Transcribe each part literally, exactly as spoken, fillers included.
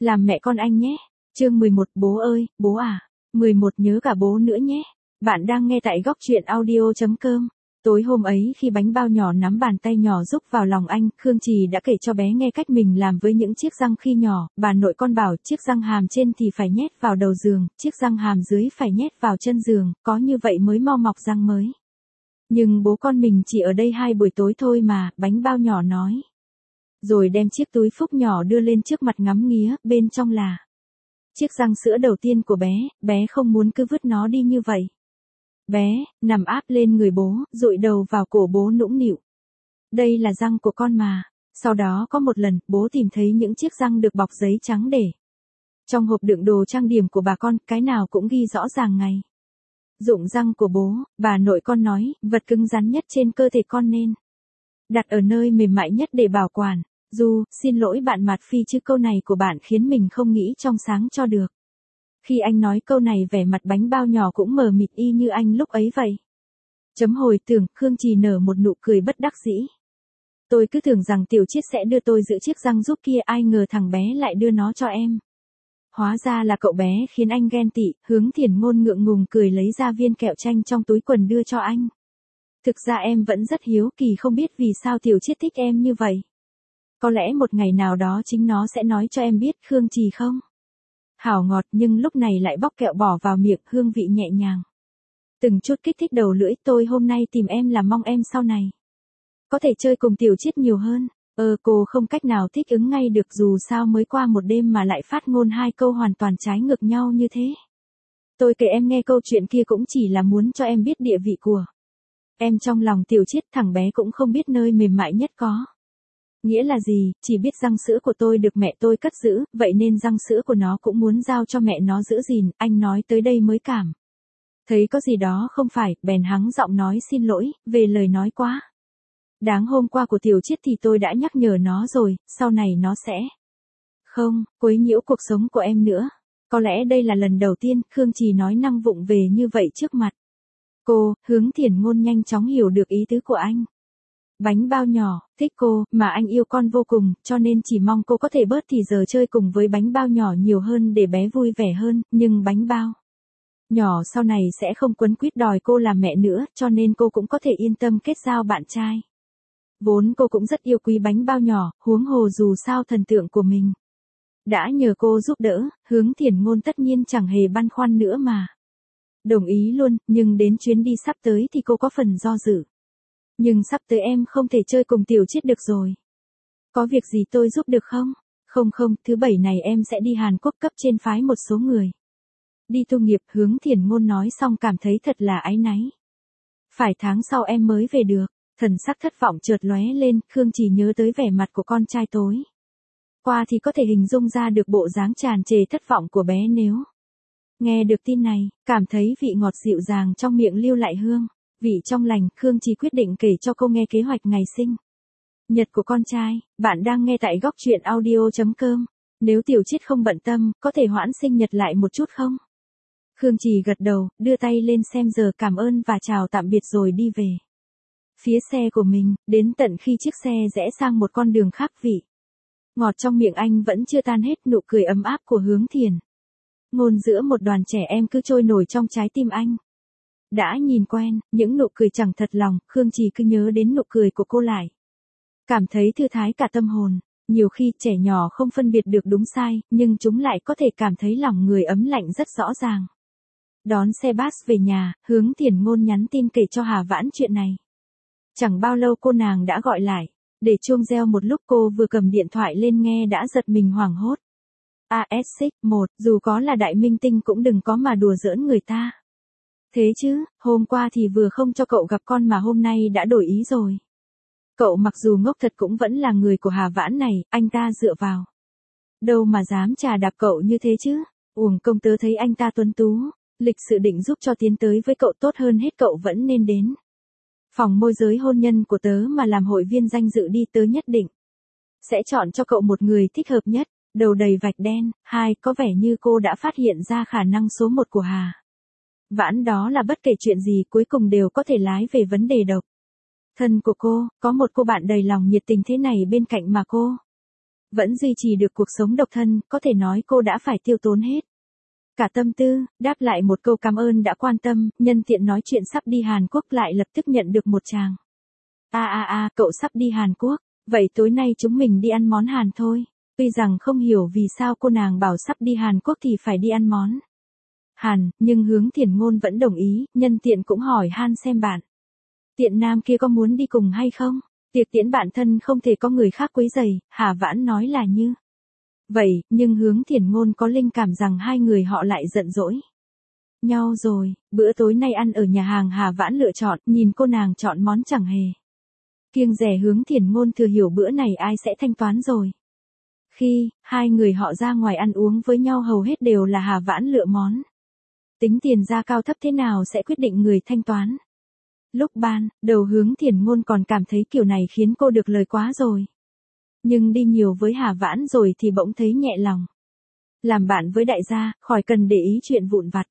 Làm mẹ con anh nhé. Chương mười một, bố ơi, bố à. mười một nhớ cả bố nữa nhé. Bạn đang nghe tại góc truyện audio chấm com. Tối hôm ấy khi bánh bao nhỏ nắm bàn tay nhỏ rúc vào lòng anh, Khương Trì đã kể cho bé nghe cách mình làm với những chiếc răng khi nhỏ. Bà nội con bảo chiếc răng hàm trên thì phải nhét vào đầu giường, chiếc răng hàm dưới phải nhét vào chân giường, có như vậy mới mau mọc răng mới. Nhưng bố con mình chỉ ở đây hai buổi tối thôi mà, bánh bao nhỏ nói. Rồi đem chiếc túi phúc nhỏ đưa lên trước mặt ngắm nghía, bên trong là chiếc răng sữa đầu tiên của bé, bé không muốn cứ vứt nó đi như vậy. Bé, nằm áp lên người bố, dụi đầu vào cổ bố nũng nịu. Đây là răng của con mà. Sau đó có một lần, bố tìm thấy những chiếc răng được bọc giấy trắng để trong hộp đựng đồ trang điểm của bà con, cái nào cũng ghi rõ ràng ngày. Dụng răng của bố, bà nội con nói, vật cứng rắn nhất trên cơ thể con nên đặt ở nơi mềm mại nhất để bảo quản. Du, xin lỗi bạn Mạt Phi chứ câu này của bạn khiến mình không nghĩ trong sáng cho được. Khi anh nói câu này vẻ mặt bánh bao nhỏ cũng mờ mịt y như anh lúc ấy vậy. Chấm hồi tưởng, Khương Trì nở một nụ cười bất đắc dĩ. Tôi cứ tưởng rằng Tiểu Chiết sẽ đưa tôi giữ chiếc răng giúp kia, ai ngờ thằng bé lại đưa nó cho em. Hóa ra là cậu bé khiến anh ghen tị. Hướng Thiển Ngôn ngượng ngùng cười lấy ra viên kẹo chanh trong túi quần đưa cho anh. Thực ra em vẫn rất hiếu kỳ không biết vì sao Tiểu Chiết thích em như vậy. Có lẽ một ngày nào đó chính nó sẽ nói cho em biết, Khương Trì không? Hảo ngọt nhưng lúc này lại bóc kẹo bỏ vào miệng, hương vị nhẹ nhàng. Từng chút kích thích đầu lưỡi. Tôi hôm nay tìm em là mong em sau này có thể chơi cùng Tiểu Chiết nhiều hơn. Ờ cô không cách nào thích ứng ngay được, dù sao mới qua một đêm mà lại phát ngôn hai câu hoàn toàn trái ngược nhau như thế. Tôi kể em nghe câu chuyện kia cũng chỉ là muốn cho em biết địa vị của em trong lòng Tiểu Chiết. Thằng bé cũng không biết nơi mềm mại nhất có nghĩa là gì, chỉ biết răng sữa của tôi được mẹ tôi cất giữ, vậy nên răng sữa của nó cũng muốn giao cho mẹ nó giữ gìn. Anh nói tới đây mới cảm thấy có gì đó không phải, bèn hắng giọng nói xin lỗi, về lời nói quá đáng hôm qua của Tiểu Chiết thì tôi đã nhắc nhở nó rồi, sau này nó sẽ không quấy nhiễu cuộc sống của em nữa. Có lẽ đây là lần đầu tiên Khương Trì nói năng vụng về như vậy trước mặt cô. Hướng Thiển Ngôn nhanh chóng hiểu được ý tứ của anh. Bánh bao nhỏ, thích cô, mà anh yêu con vô cùng, cho nên chỉ mong cô có thể bớt thì giờ chơi cùng với bánh bao nhỏ nhiều hơn để bé vui vẻ hơn, nhưng bánh bao nhỏ sau này sẽ không quấn quýt đòi cô làm mẹ nữa, cho nên cô cũng có thể yên tâm kết giao bạn trai. Vốn cô cũng rất yêu quý bánh bao nhỏ, huống hồ dù sao thần tượng của mình đã nhờ cô giúp đỡ, Hướng Thiển Ngôn tất nhiên chẳng hề băn khoăn nữa mà đồng ý luôn, nhưng đến chuyến đi sắp tới thì cô có phần do dự. Nhưng sắp tới em không thể chơi cùng Tiểu Chiết được rồi. Có việc gì tôi giúp được không? Không không, thứ bảy này em sẽ đi Hàn Quốc, cấp trên phái một số người đi tu nghiệp. Hướng Thiển Ngôn nói xong cảm thấy thật là áy náy. Phải tháng sau em mới về được. Thần sắc thất vọng chợt lóe lên, Khương chỉ nhớ tới vẻ mặt của con trai tối qua thì có thể hình dung ra được bộ dáng tràn trề thất vọng của bé nếu nghe được tin này, cảm thấy vị ngọt dịu dàng trong miệng lưu lại hương vị trong lành. Khương Trì quyết định kể cho cô nghe kế hoạch ngày sinh nhật của con trai. Bạn đang nghe tại góc truyện audio chấm com. Nếu Tiểu Chiết không bận tâm, có thể hoãn sinh nhật lại một chút không? Khương Trì gật đầu, đưa tay lên xem giờ, cảm ơn và chào tạm biệt rồi đi về phía xe của mình, đến tận khi chiếc xe rẽ sang một con đường khác. Vị ngọt trong miệng anh vẫn chưa tan hết, nụ cười ấm áp của Hướng Thiển Ngôn giữa một đoàn trẻ em cứ trôi nổi trong trái tim anh. Đã nhìn quen, những nụ cười chẳng thật lòng, Khương Trì cứ nhớ đến nụ cười của cô lại cảm thấy thư thái cả tâm hồn. Nhiều khi trẻ nhỏ không phân biệt được đúng sai, nhưng chúng lại có thể cảm thấy lòng người ấm lạnh rất rõ ràng. Đón xe bus về nhà, Hướng Thiển Ngôn nhắn tin kể cho Hà Vãn chuyện này. Chẳng bao lâu cô nàng đã gọi lại. Để chuông reo một lúc, cô vừa cầm điện thoại lên nghe đã giật mình hoảng hốt. a ét sáu một, dù có là đại minh tinh cũng đừng có mà đùa giỡn người ta. Thế chứ, hôm qua thì vừa không cho cậu gặp con mà hôm nay đã đổi ý rồi. Cậu mặc dù ngốc thật cũng vẫn là người của Hà Vãn này, anh ta dựa vào đâu mà dám chà đạp cậu như thế chứ. Uổng công tớ thấy anh ta tuấn tú, lịch sự định giúp cho tiến tới với cậu, tốt hơn hết cậu vẫn nên đến phòng môi giới hôn nhân của tớ mà làm hội viên danh dự đi, tớ nhất định sẽ chọn cho cậu một người thích hợp nhất. Đầu đầy vạch đen, hai, có vẻ như cô đã phát hiện ra khả năng số một của Hà Vãn, đó là bất kể chuyện gì cuối cùng đều có thể lái về vấn đề độc thân của cô. Có một cô bạn đầy lòng nhiệt tình thế này bên cạnh mà cô vẫn duy trì được cuộc sống độc thân, có thể nói cô đã phải tiêu tốn hết cả tâm tư, đáp lại một câu cảm ơn đã quan tâm, nhân tiện nói chuyện sắp đi Hàn Quốc lại lập tức nhận được một tràng. A a a, cậu sắp đi Hàn Quốc, vậy tối nay chúng mình đi ăn món Hàn thôi. Tuy rằng không hiểu vì sao cô nàng bảo sắp đi Hàn Quốc thì phải đi ăn món Hàn, nhưng Hướng Thiền Ngôn vẫn đồng ý, nhân tiện cũng hỏi han xem bạn Tiện Nam kia có muốn đi cùng hay không? Tiệc tiễn bạn thân không thể có người khác quấy rầy, Hà Vãn nói là như vậy, nhưng Hướng Thiền Ngôn có linh cảm rằng hai người họ lại giận dỗi nhau rồi. Bữa tối nay ăn ở nhà hàng Hà Vãn lựa chọn, nhìn cô nàng chọn món chẳng hề kiêng dè, Hướng Thiền Ngôn thừa hiểu bữa này ai sẽ thanh toán rồi. Khi hai người họ ra ngoài ăn uống với nhau hầu hết đều là Hà Vãn lựa món. Tính tiền ra cao thấp thế nào sẽ quyết định người thanh toán. Lúc ban đầu Hướng Thiền Ngôn còn cảm thấy kiểu này khiến cô được lời quá rồi. Nhưng đi nhiều với Hà Vãn rồi thì bỗng thấy nhẹ lòng. Làm bạn với đại gia, khỏi cần để ý chuyện vụn vặt.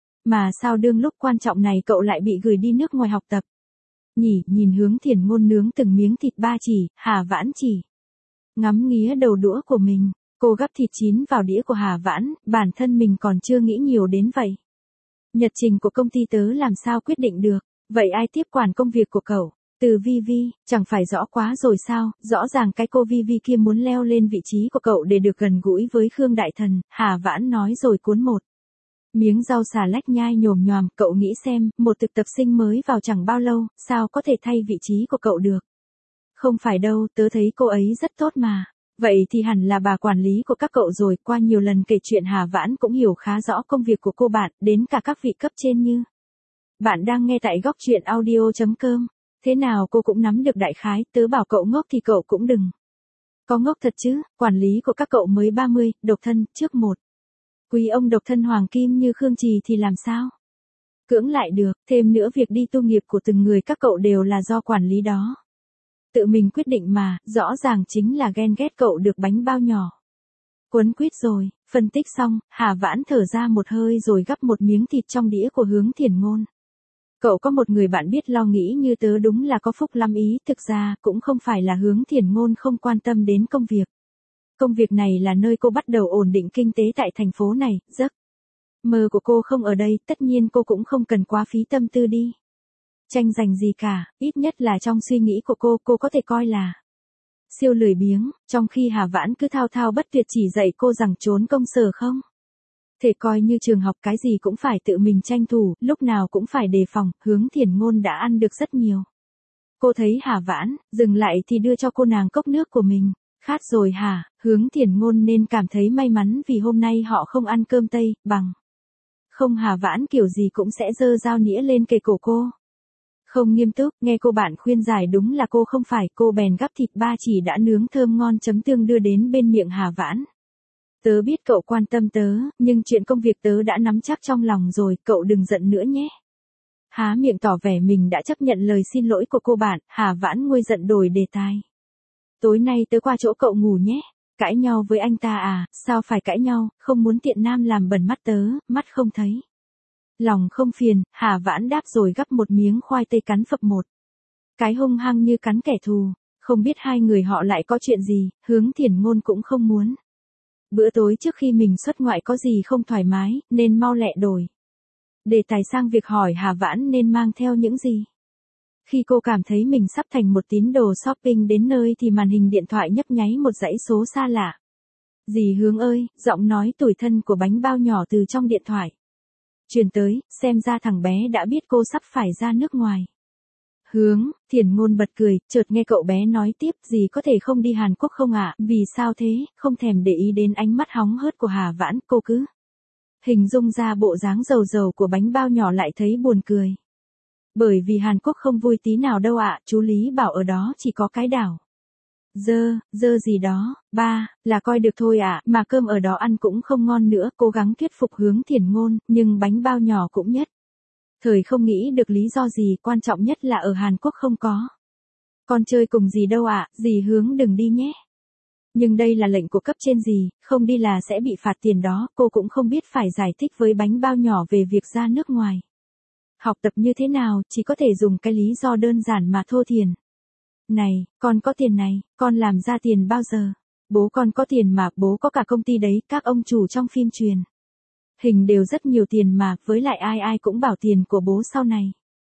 Mà sao đương lúc quan trọng này cậu lại bị gửi đi nước ngoài học tập? Nhỉ, nhìn Hướng Thiền Ngôn nướng từng miếng thịt ba chỉ, Hà Vãn chỉ ngắm nghía đầu đũa của mình. Cô gắp thịt chín vào đĩa của Hà Vãn, bản thân mình còn chưa nghĩ nhiều đến vậy. Nhật trình của công ty tớ làm sao quyết định được, vậy ai tiếp quản công việc của cậu? Từ Vi Vi, chẳng phải rõ quá rồi sao, rõ ràng cái cô Vi Vi kia muốn leo lên vị trí của cậu để được gần gũi với Khương Đại Thần, Hà Vãn nói rồi cuốn một miếng rau xà lách nhai nhồm nhòm, cậu nghĩ xem, một thực tập sinh mới vào chẳng bao lâu, sao có thể thay vị trí của cậu được? Không phải đâu, tớ thấy cô ấy rất tốt mà. Vậy thì hẳn là bà quản lý của các cậu rồi, qua nhiều lần kể chuyện Hà Vãn cũng hiểu khá rõ công việc của cô bạn, đến cả các vị cấp trên như. Bạn đang nghe tại góc truyện audio chấm com. Thế nào cô cũng nắm được đại khái, tớ bảo cậu ngốc thì cậu cũng đừng. Có ngốc thật chứ, quản lý của các cậu mới ba mươi, độc thân, trước một. Quý ông độc thân hoàng kim như Khương Trì thì làm sao? Cưỡng lại được, thêm nữa việc đi tu nghiệp của từng người các cậu đều là do quản lý đó. Tự mình quyết định mà, rõ ràng chính là ghen ghét cậu được bánh bao nhỏ. Quấn quýt rồi, phân tích xong, Hà Vãn thở ra một hơi rồi gắp một miếng thịt trong đĩa của Hướng Thiền Ngôn. Cậu có một người bạn biết lo nghĩ như tớ đúng là có phúc lắm ý, thực ra cũng không phải là Hướng Thiền Ngôn không quan tâm đến công việc. Công việc này là nơi cô bắt đầu ổn định kinh tế tại thành phố này, giấc mơ của cô không ở đây, tất nhiên cô cũng không cần quá phí tâm tư đi tranh giành gì cả, ít nhất là trong suy nghĩ của cô, cô có thể coi là siêu lười biếng, trong khi Hà Vãn cứ thao thao bất tuyệt chỉ dạy cô rằng trốn công sở không thể coi như trường học, cái gì cũng phải tự mình tranh thủ, lúc nào cũng phải đề phòng. Hướng Thiền Ngôn đã ăn được rất nhiều. Cô thấy Hà Vãn dừng lại thì đưa cho cô nàng cốc nước của mình. Khát rồi hả? Hướng Thiền Ngôn nên cảm thấy may mắn vì hôm nay họ không ăn cơm Tây, bằng không Hà Vãn kiểu gì cũng sẽ giơ dao nĩa lên kề cổ cô. Không nghiêm túc, nghe cô bạn khuyên giải đúng là cô không phải, cô bèn gắp thịt ba chỉ đã nướng thơm ngon chấm tương đưa đến bên miệng Hà Vãn. Tớ biết cậu quan tâm tớ, nhưng chuyện công việc tớ đã nắm chắc trong lòng rồi, cậu đừng giận nữa nhé. Há miệng tỏ vẻ mình đã chấp nhận lời xin lỗi của cô bạn, Hà Vãn nguôi giận đổi đề tài. Tối nay tớ qua chỗ cậu ngủ nhé. Cãi nhau với anh ta à, sao phải cãi nhau, không muốn tiện nam làm bẩn mắt tớ, mắt không thấy. Lòng không phiền, Hà Vãn đáp rồi gắp một miếng khoai tây cắn phập một cái hung hăng như cắn kẻ thù. Không biết hai người họ lại có chuyện gì, Hướng Thiền Ngôn cũng không muốn. Bữa tối trước khi mình xuất ngoại có gì không thoải mái, nên mau lẹ đổi đề tài sang việc hỏi Hà Vãn nên mang theo những gì. Khi cô cảm thấy mình sắp thành một tín đồ shopping đến nơi thì màn hình điện thoại nhấp nháy một dãy số xa lạ. Dì Hướng ơi, giọng nói tủi thân của bánh bao nhỏ từ trong điện thoại truyền tới, xem ra thằng bé đã biết cô sắp phải ra nước ngoài. Hướng Thiền Ngôn bật cười, chợt nghe cậu bé nói tiếp, dì có thể không đi Hàn Quốc không ạ? Vì sao thế? Không thèm để ý đến ánh mắt hóng hớt của Hà Vãn, cô cứ hình dung ra bộ dáng dầu dầu của bánh bao nhỏ lại thấy buồn cười. Bởi vì Hàn Quốc không vui tí nào đâu ạ, chú Lý bảo ở đó chỉ có cái đảo dơ, dơ gì đó, ba, là coi được thôi ạ, mà cơm ở đó ăn cũng không ngon nữa, cố gắng thuyết phục Hướng Thiền Ngôn, nhưng bánh bao nhỏ cũng nhất thời không nghĩ được lý do gì, quan trọng nhất là ở Hàn Quốc không có con chơi cùng gì đâu ạ, dì Hướng đừng đi nhé. Nhưng đây là lệnh của cấp trên dì, không đi là sẽ bị phạt tiền đó, cô cũng không biết phải giải thích với bánh bao nhỏ về việc ra nước ngoài học tập như thế nào, chỉ có thể dùng cái lý do đơn giản mà thô thiển. Này, con có tiền này, con làm ra tiền bao giờ? Bố con có tiền mà, bố có cả công ty đấy, các ông chủ trong phim truyền hình đều rất nhiều tiền mà, với lại ai ai cũng bảo tiền của bố sau này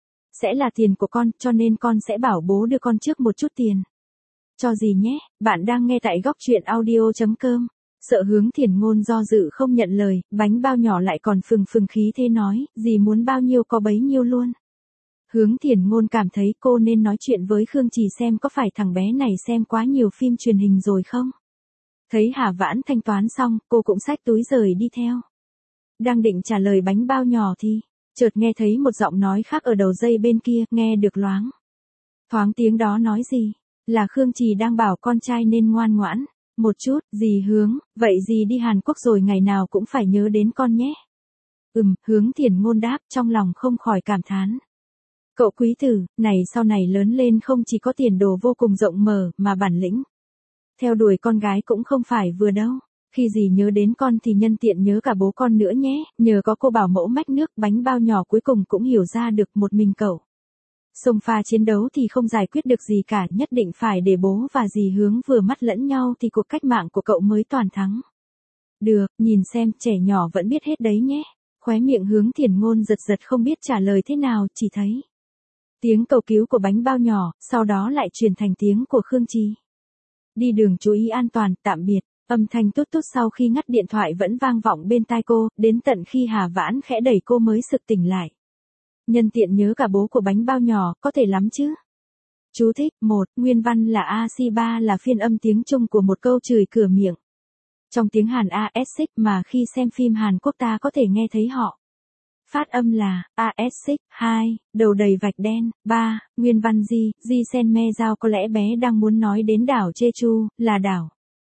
sẽ là tiền của con, cho nên con sẽ bảo bố đưa con trước một chút tiền. Cho gì nhé, bạn đang nghe tại góc truyện audio.com. Sợ Hướng Thiền Ngôn do dự không nhận lời, bánh bao nhỏ lại còn phừng phừng khí thế nói, dì muốn bao nhiêu có bấy nhiêu luôn. Hướng Thiền Ngôn cảm thấy cô nên nói chuyện với Khương Trì xem có phải thằng bé này xem quá nhiều phim truyền hình rồi không. Thấy Hà Vãn thanh toán xong, cô cũng xách túi rời đi theo. Đang định trả lời bánh bao nhỏ thì, chợt nghe thấy một giọng nói khác ở đầu dây bên kia, nghe được loáng thoáng tiếng đó nói gì, là Khương Trì đang bảo con trai nên ngoan ngoãn một chút. Dì Hướng, vậy dì đi Hàn Quốc rồi ngày nào cũng phải nhớ đến con nhé. Ừm, Hướng Thiền Ngôn đáp, trong lòng không khỏi cảm thán. Cậu quý tử, này sau này lớn lên không chỉ có tiền đồ vô cùng rộng mở, mà bản lĩnh theo đuổi con gái cũng không phải vừa đâu. Khi dì nhớ đến con thì nhân tiện nhớ cả bố con nữa nhé, nhờ có cô bảo mẫu mách nước. Bánh bao nhỏ cuối cùng cũng hiểu ra được một mình cậu xông pha chiến đấu thì không giải quyết được gì cả, nhất định phải để bố và dì Hướng vừa mắt lẫn nhau thì cuộc cách mạng của cậu mới toàn thắng. Được, nhìn xem, trẻ nhỏ vẫn biết hết đấy nhé. Khóe miệng Hướng Thiền Ngôn giật giật không biết trả lời thế nào, chỉ thấy tiếng cầu cứu của bánh bao nhỏ, sau đó lại truyền thành tiếng của Khương Trì. Đi đường chú ý an toàn, tạm biệt. Âm thanh tút tút sau khi ngắt điện thoại vẫn vang vọng bên tai cô, đến tận khi Hà Vãn khẽ đẩy cô mới sực tỉnh lại. Nhân tiện nhớ cả bố của bánh bao nhỏ, có thể lắm chứ. Chú thích, một, nguyên văn là a xê ba là phiên âm tiếng Trung của một câu chửi cửa miệng trong tiếng Hàn a ét xích mà khi xem phim Hàn Quốc ta có thể nghe thấy họ phát âm là a ét xích. Hai, đầu đầy vạch đen. Ba, nguyên văn Ji, Ji Sen Me Giao có lẽ bé đang muốn nói đến đảo Jeju, là đảo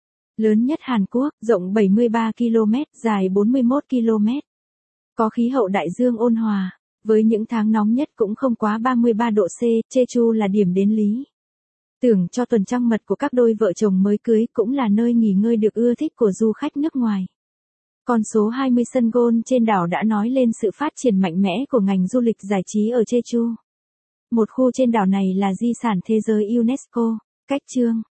lớn nhất Hàn Quốc, rộng bảy mươi ba ki lô mét, dài bốn mươi mốt ki lô mét. Có khí hậu đại dương ôn hòa, với những tháng nóng nhất cũng không quá ba mươi ba độ C, Jeju là điểm đến lý tưởng cho tuần trăng mật của các đôi vợ chồng mới cưới, cũng là nơi nghỉ ngơi được ưa thích của du khách nước ngoài. Con số hai mươi sân golf trên đảo đã nói lên sự phát triển mạnh mẽ của ngành du lịch giải trí ở Jeju. Một khu trên đảo này là di sản thế giới UNESCO. Cách chương